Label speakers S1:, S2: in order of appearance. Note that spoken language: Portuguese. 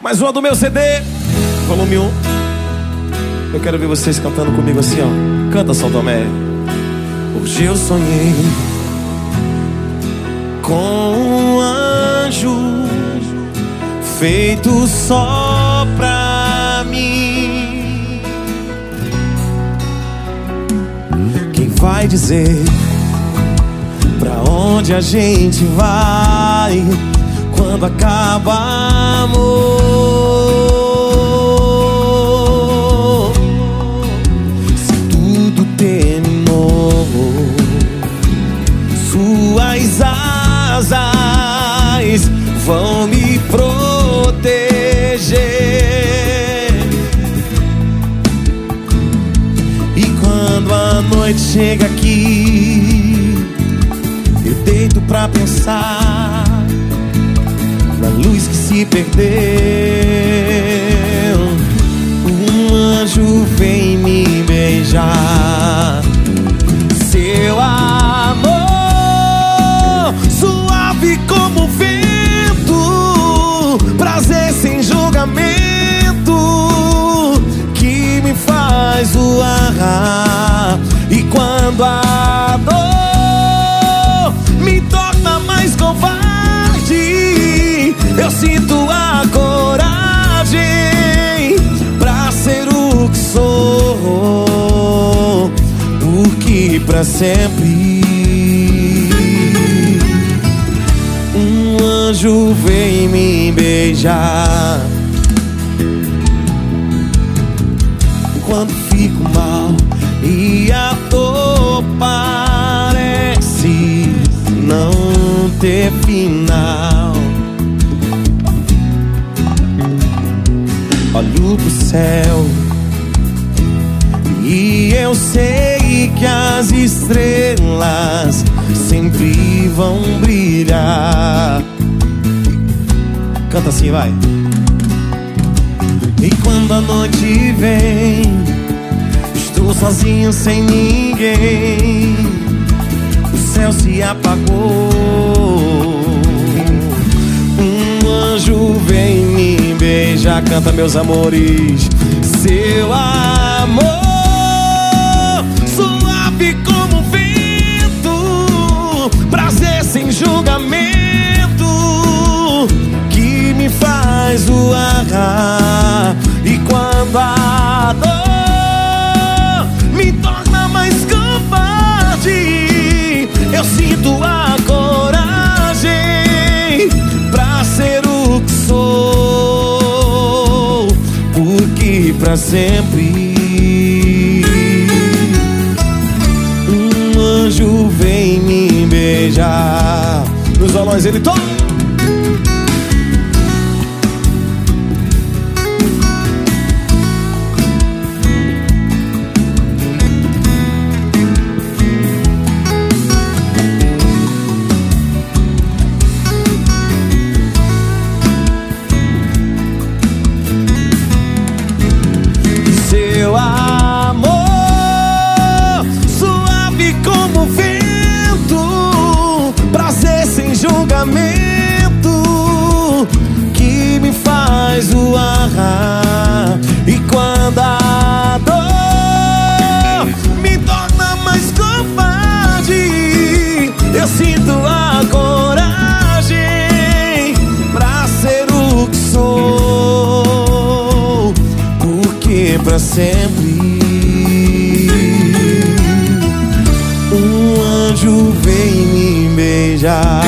S1: Mais uma do meu CD, volume 1. Eu quero ver vocês cantando comigo assim, ó. Canta, São Tomé. Hoje eu sonhei com um anjo feito só pra mim. Quem vai dizer pra onde a gente vai quando acaba amor? Se tudo terminou, suas asas vão me proteger. E quando a noite chega aqui, eu deito pra pensar na luz que se perdeu. Um anjo vem me beijar. Seu amor, suave como vento, prazer sem julgamento, que me faz voar. E quando a dor me torna mais covarde, eu sinto a coragem pra ser o que sou, porque pra sempre um anjo vem me beijar. Quando fico mal e a dor parece não ter final, olho pro céu e eu sei que as estrelas sempre vão brilhar. Canta assim, vai. E quando a noite vem, estou sozinho sem ninguém, o céu se apagou, um anjo vem me beijar. Canta, meus amores. Seu amor, suave como vento, prazer sem julgamento, que me faz voar. E quando a dor me torna mais covarde, eu sinto a coragem pra ser o que sou, porque pra sempre um anjo vem me beijar. Nos violões ele toca. Seu amor, suave como vento, prazer sem julgamento, que me faz voar. E quando a dor me torna mais covarde, eu sinto a coragem pra ser o que sou, porque pra sempre um anjo vem me beijar.